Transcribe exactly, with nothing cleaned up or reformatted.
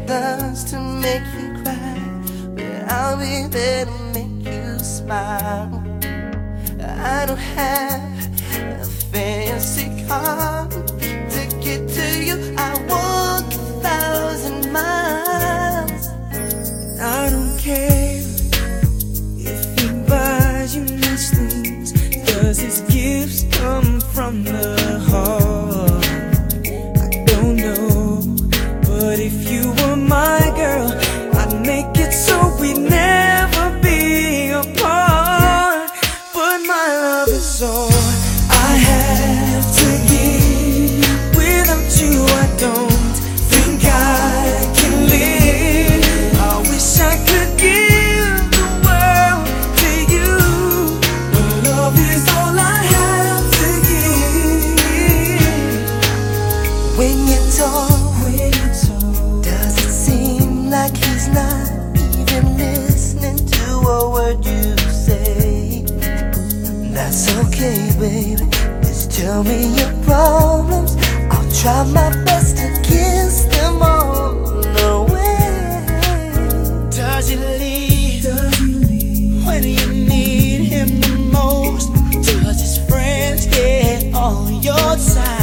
does to make you cry, but I'll be there to make you smile. I don't have a fancy car to get to you. I walk a thousand miles. I don't care if he buys you nice things, 'cause his gifts come from the heart. I don't know, but if you were my girl, I'd make it so we'd never be apart. But my love is all I have to give. Without you I don't think I can live. I wish I could give the world to you, but love is all I have to give. When you talk, When you talk, does it seem like he's not even listening to a word you say? That's okay, baby, just tell me your problems. I'll try my best to kiss them all away. does he leave? Does he leave when you need him the most? Does his friends get on your side?